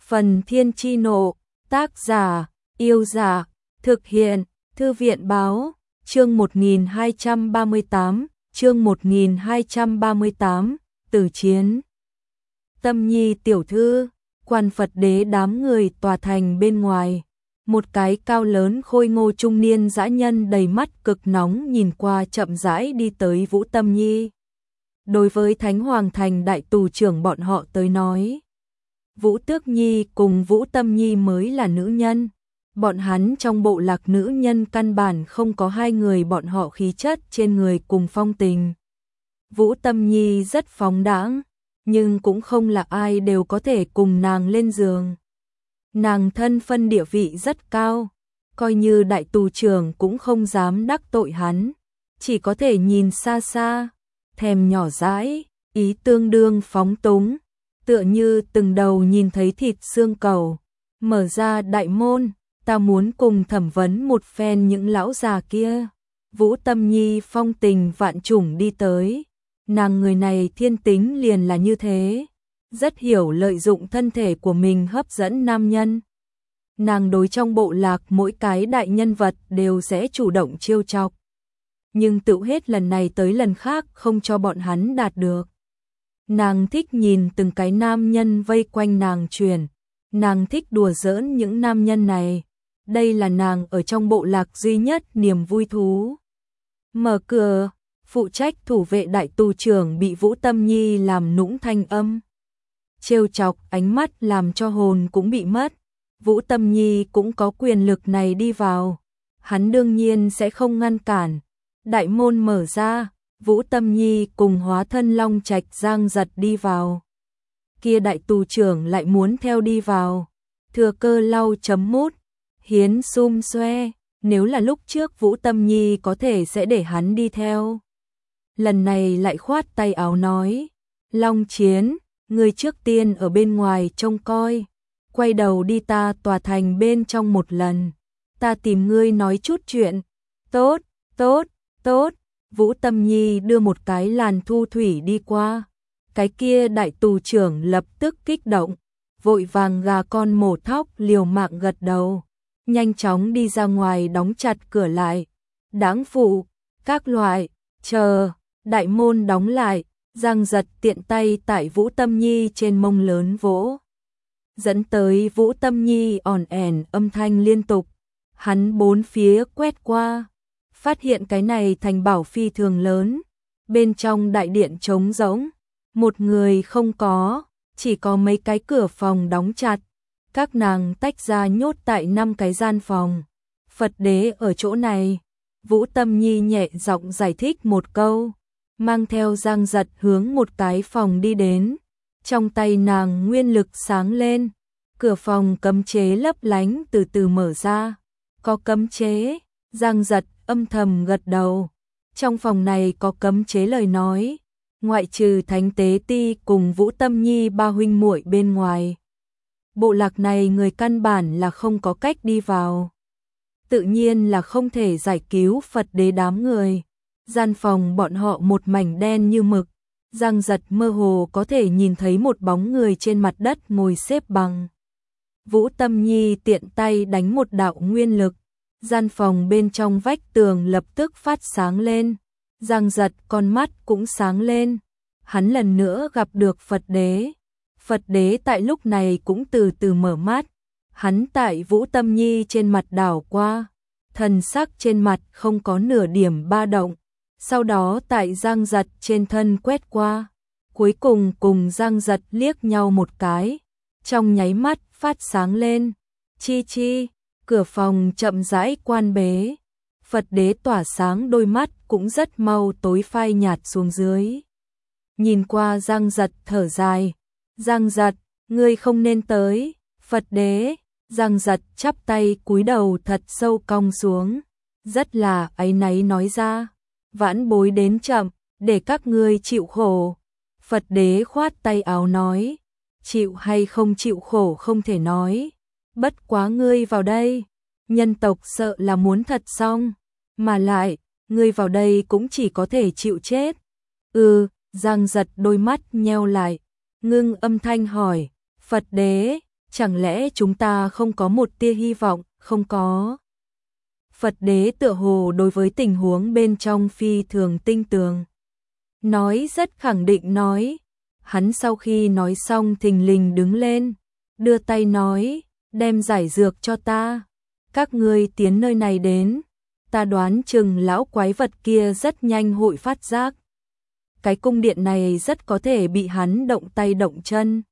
Phần Thiên Chi Nộ, tác giả, Yêu Dạ, thực hiện, Thư viện Báo, chương 1238, Tử Chiến. Tâm Nhi tiểu thư, quan Phật đế đám người tòa thành bên ngoài. Một cái cao lớn khôi ngô trung niên dã nhân đầy mắt cực nóng nhìn qua chậm rãi đi tới Vũ Tâm Nhi. Đối với Thánh Hoàng Thành đại tù trưởng bọn họ tới nói, Vũ Tước Nhi cùng Vũ Tâm Nhi mới là nữ nhân. Bọn hắn trong bộ lạc nữ nhân căn bản không có hai người bọn họ khí chất trên người cùng phong tình. Vũ Tâm Nhi rất phóng đãng, nhưng cũng không là ai đều có thể cùng nàng lên giường. Nàng thân phân địa vị rất cao, coi như đại tù trưởng cũng không dám đắc tội hắn, chỉ có thể nhìn xa xa, thèm nhỏ dãi, ý tương đương phóng túng, tựa như từng đầu nhìn thấy thịt xương cẩu. Mở ra đại môn, ta muốn cùng thẩm vấn một phen những lão già kia. Vũ Tâm Nhi phong tình vạn trùng đi tới, nàng người này thiên tính liền là như thế, rất hiểu lợi dụng thân thể của mình hấp dẫn nam nhân. Nàng đối trong bộ lạc mỗi cái đại nhân vật đều sẽ chủ động trêu chọc, nhưng tự hết lần này tới lần khác không cho bọn hắn đạt được. Nàng thích nhìn từng cái nam nhân vây quanh nàng chuyển, nàng thích đùa giỡn những nam nhân này, đây là nàng ở trong bộ lạc duy nhất niềm vui thú. Mở cửa, phụ trách thủ vệ đại tù trưởng bị Vũ Tâm Nhi làm nũng thanh âm trêu chọc, ánh mắt làm cho hồn cũng bị mất. Vũ Tâm Nhi cũng có quyền lực này đi vào, hắn đương nhiên sẽ không ngăn cản. Đại môn mở ra, Vũ Tâm Nhi cùng hóa thân Long Trạch Giang Giật đi vào. Kia đại tù trưởng lại muốn theo đi vào, thừa cơ lau chấm mút, hiến xum xoe, nếu là lúc trước Vũ Tâm Nhi có thể sẽ để hắn đi theo. Lần này lại khoát tay áo nói, Long Chiến, ngươi trước tiên ở bên ngoài trông coi, quay đầu đi ta tòa thành bên trong một lần, ta tìm ngươi nói chút chuyện. Tốt, tốt, tốt. Vũ Tâm Nhi đưa một cái làn thu thủy đi qua, cái kia đại tù trưởng lập tức kích động, vội vàng gà con mổ thóc liều mạng gật đầu, nhanh chóng đi ra ngoài đóng chặt cửa lại. Đáng phụ, các loại, chờ, đại môn đóng lại, Giang Giật tiện tay tại Vũ Tâm Nhi trên mông lớn vỗ, dẫn tới Vũ Tâm Nhi ỏn ẻn âm thanh liên tục. Hắn bốn phía quét qua, phát hiện cái này thành bảo phi thường lớn, bên trong đại điện trống rỗng, một người không có, chỉ có mấy cái cửa phòng đóng chặt, các nàng tách ra nhốt tại 5 cái gian phòng. Phật đế ở chỗ này. Vũ Tâm Nhi nhẹ giọng giải thích một câu, mang theo Giang Giật hướng một cái phòng đi đến, trong tay nàng nguyên lực sáng lên, cửa phòng cấm chế lấp lánh từ từ mở ra. Có cấm chế? Giang Giật âm thầm gật đầu. Trong phòng này có cấm chế lời nói, ngoại trừ Thánh Tế Ti cùng Vũ Tâm Nhi ba huynh muội bên ngoài, bộ lạc này người căn bản là không có cách đi vào. Tự nhiên là không thể giải cứu Phật đế đám người. Gian phòng bọn họ một mảnh đen như mực, Giang Giật mơ hồ có thể nhìn thấy một bóng người trên mặt đất ngồi xếp bằng. Vũ Tâm Nhi tiện tay đánh một đạo nguyên lực, gian phòng bên trong vách tường lập tức phát sáng lên. Giang Giật con mắt cũng sáng lên, hắn lần nữa gặp được Phật đế. Phật đế tại lúc này cũng từ từ mở mắt, hắn tại Vũ Tâm Nhi trên mặt đảo qua, thần sắc trên mặt không có nửa điểm ba động, sau đó tại Giang Giật trên thân quét qua, cuối cùng cùng Giang Giật liếc nhau một cái, trong nháy mắt phát sáng lên. Chi chi, cửa phòng chậm rãi quan bế, Phật đế tỏa sáng đôi mắt cũng rất mau tối phai nhạt xuống dưới. Nhìn qua Giang Giật thở dài, Giang Giật, ngươi không nên tới. Phật đế, Giang Giật chắp tay cúi đầu thật sâu cong xuống, rất là áy náy nói ra, vãn bối đến chậm, để các ngươi chịu khổ. Phật đế khoát tay áo nói, chịu hay không chịu khổ không thể nói, bất quá ngươi vào đây, nhân tộc sợ là muốn thật xong, mà lại, ngươi vào đây cũng chỉ có thể chịu chết. Giang Giật đôi mắt nheo lại, ngưng âm thanh hỏi, Phật đế, chẳng lẽ chúng ta không có một tia hy vọng, không có. Phật đế tựa hồ đối với tình huống bên trong phi thường tinh tường. Nói rất khẳng định nói. Hắn sau khi nói xong thình lình đứng lên, đưa tay nói, đem giải dược cho ta. Các ngươi tiến nơi này đến, ta đoán chừng lão quái vật kia rất nhanh hội phát giác. Cái cung điện này rất có thể bị hắn động tay động chân.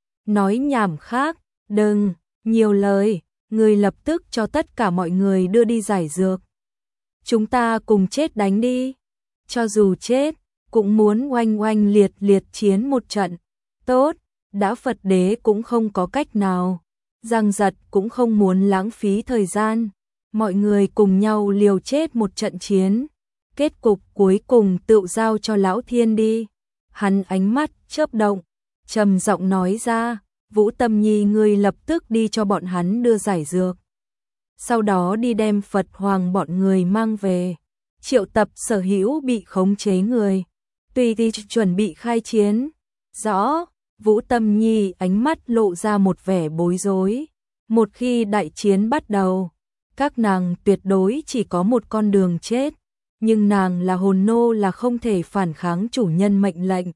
Nói nhảm khác, đừng, nhiều lời, người lập tức cho tất cả mọi người đưa đi giải dược. Chúng ta cùng chết đánh đi, cho dù chết, cũng muốn oanh oanh liệt liệt chiến một trận. Tốt, đã Phật đế cũng không có cách nào. Giang Giật cũng không muốn lãng phí thời gian. Mọi người cùng nhau liều chết một trận chiến. Kết cục cuối cùng tự giao cho Lão Thiên đi. Hắn ánh mắt chớp động, trầm giọng nói ra, Vũ Tâm Nhi ngươi lập tức đi cho bọn hắn đưa giải dược. Sau đó đi đem Phật Hoàng bọn người mang về. Triệu tập sở hữu bị khống chế người. Tùy thì chuẩn bị khai chiến. Rõ, Vũ Tâm Nhi ánh mắt lộ ra một vẻ bối rối. Một khi đại chiến bắt đầu, các nàng tuyệt đối chỉ có một con đường chết. Nhưng nàng là hồn nô là không thể phản kháng chủ nhân mệnh lệnh.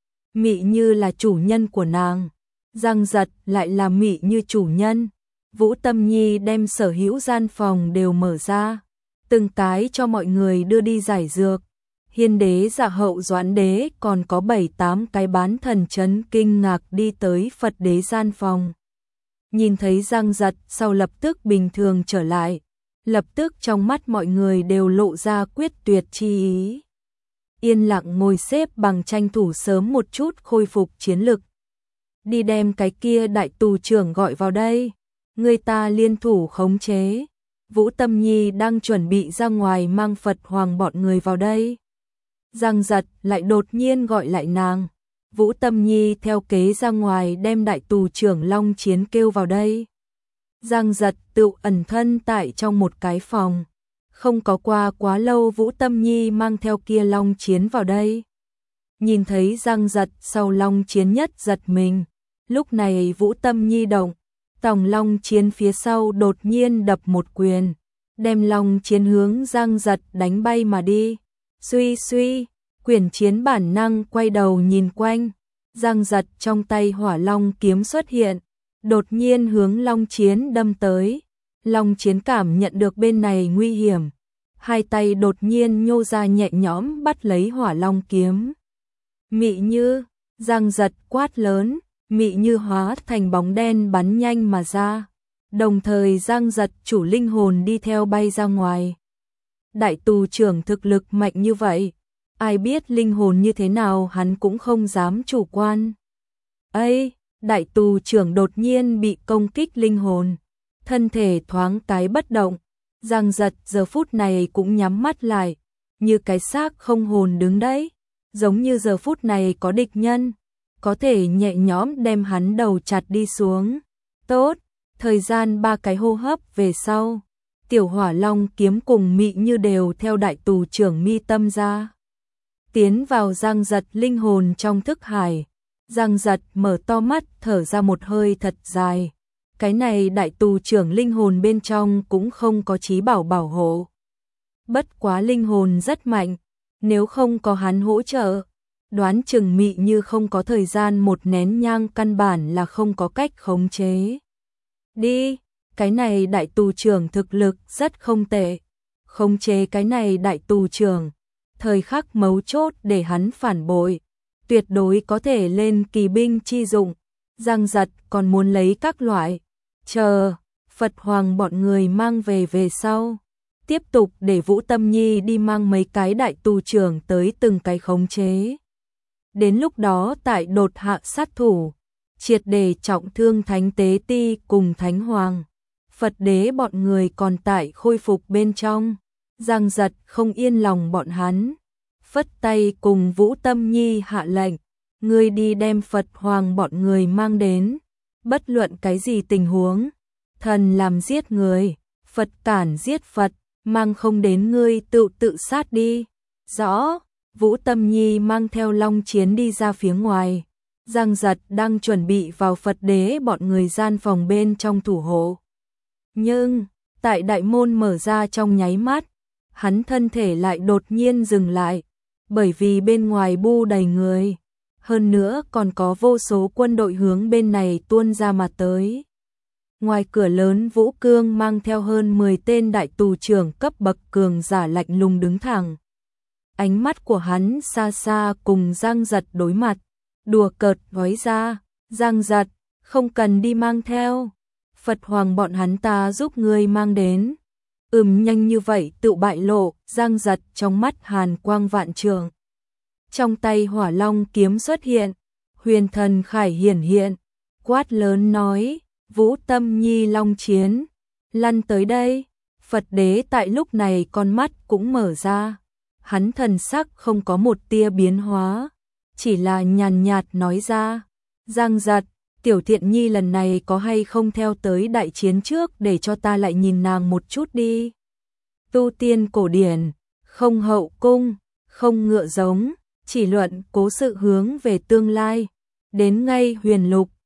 Mị Như là chủ nhân của nàng. Giang Giật lại là Mị Như chủ nhân. Vũ Tâm Nhi đem sở hữu gian phòng đều mở ra. Từng cái cho mọi người đưa đi giải dược. Hiên đế Dạ Hậu Doãn đế còn có 7-8 cái bán thần chấn kinh ngạc đi tới Phật đế gian phòng. Nhìn thấy Giang Giật sau lập tức bình thường trở lại. Lập tức trong mắt mọi người đều lộ ra quyết tuyệt chi ý. Yên lặng ngồi xếp bằng tranh thủ sớm một chút khôi phục chiến lực. Đi đem cái kia đại tù trưởng gọi vào đây. Người ta liên thủ khống chế. Vũ Tâm Nhi đang chuẩn bị ra ngoài mang Phật Hoàng bọn người vào đây. Giang Giật lại đột nhiên gọi lại nàng. Vũ Tâm Nhi theo kế ra ngoài đem đại tù trưởng Long Chiến kêu vào đây. Giang Giật tự ẩn thân tại trong một cái phòng. Không có qua quá lâu Vũ Tâm Nhi mang theo kia Long Chiến vào đây. Nhìn thấy Giang Giật sau Long Chiến nhất giật mình. Lúc này Vũ Tâm Nhi động. Tòng Long Chiến phía sau đột nhiên đập một quyền. Đem Long Chiến hướng Giang Giật đánh bay mà đi. Suy suy, quyền chiến bản năng quay đầu nhìn quanh. Giang Giật trong tay Hỏa Long kiếm xuất hiện. Đột nhiên hướng Long Chiến đâm tới. Long Chiến cảm nhận được bên này nguy hiểm. Hai tay đột nhiên nhô ra nhẹ nhõm bắt lấy Hỏa Long kiếm. Mị Như, Giang Giật quát lớn. Mị Như hóa thành bóng đen bắn nhanh mà ra. Đồng thời Giang Giật chủ linh hồn đi theo bay ra ngoài. Đại tù trưởng thực lực mạnh như vậy. Ai biết linh hồn như thế nào hắn cũng không dám chủ quan. Ây! Đại tù trưởng đột nhiên bị công kích linh hồn, thân thể thoáng cái bất động. Giang Giật giờ phút này cũng nhắm mắt lại, như cái xác không hồn đứng đấy, giống như giờ phút này có địch nhân, có thể nhẹ nhõm đem hắn đầu chặt đi xuống. Tốt, thời gian 3 cái hô hấp về sau, tiểu Hỏa Long kiếm cùng Mị Như đều theo đại tù trưởng mi tâm ra. Tiến vào Giang Giật linh hồn trong thức hải. Giang Giật mở to mắt thở ra một hơi thật dài. Cái này đại tù trưởng linh hồn bên trong cũng không có trí bảo bảo hộ. Bất quá linh hồn rất mạnh, nếu không có hắn hỗ trợ, đoán chừng Mị Như không có thời gian một nén nhang căn bản là không có cách khống chế. Đi, cái này đại tù trưởng thực lực rất không tệ. Khống chế cái này đại tù trưởng, thời khắc mấu chốt để hắn phản bội. Tuyệt đối có thể lên kỳ binh chi dụng. Giang Giật còn muốn lấy các loại. Chờ, Phật Hoàng bọn người mang về sau. Tiếp tục để Vũ Tâm Nhi đi mang mấy cái đại tù trưởng tới từng cái khống chế. Đến lúc đó tại đột hạ sát thủ. Triệt để trọng thương Thánh Tế Ti cùng Thánh Hoàng. Phật đế bọn người còn tại khôi phục bên trong. Giang Giật không yên lòng bọn hắn. Phất tay cùng Vũ Tâm Nhi hạ lệnh, ngươi đi đem Phật Hoàng bọn người mang đến, bất luận cái gì tình huống, thần làm giết người, Phật cản giết Phật, mang không đến ngươi tự sát đi. Rõ, Vũ Tâm Nhi mang theo Long Chiến đi ra phía ngoài. Giang Giật đang chuẩn bị vào Phật đế bọn người gian phòng bên trong thủ hộ. Nhưng, tại đại môn mở ra trong nháy mắt, hắn thân thể lại đột nhiên dừng lại, bởi vì bên ngoài bu đầy người, hơn nữa còn có vô số quân đội hướng bên này tuôn ra mà tới. Ngoài cửa lớn Vũ Cương mang theo hơn 10 tên đại tù trưởng cấp bậc cường giả lạnh lùng đứng thẳng. Ánh mắt của hắn xa xa cùng Giang Giật đối mặt, đùa cợt nói ra, Giang Giật, không cần đi mang theo, Phật Hoàng bọn hắn ta giúp ngươi mang đến. Nhanh như vậy tự bại lộ, Giang Giật trong mắt hàn quang vạn trường. Trong tay Hỏa Long kiếm xuất hiện, huyền thần khải hiển hiện, quát lớn nói, Vũ Tâm Nhi Long chiến, lăn tới đây. Phật đế tại lúc này con mắt cũng mở ra, hắn thần sắc không có một tia biến hóa, chỉ là nhàn nhạt nói ra, Giang Giật, Tiểu Thiện Nhi lần này có hay không theo tới đại chiến trước để cho ta lại nhìn nàng một chút đi. Tu tiên cổ điển, không hậu cung, không ngựa giống, chỉ luận cố sự hướng về tương lai, đến ngay huyền lục,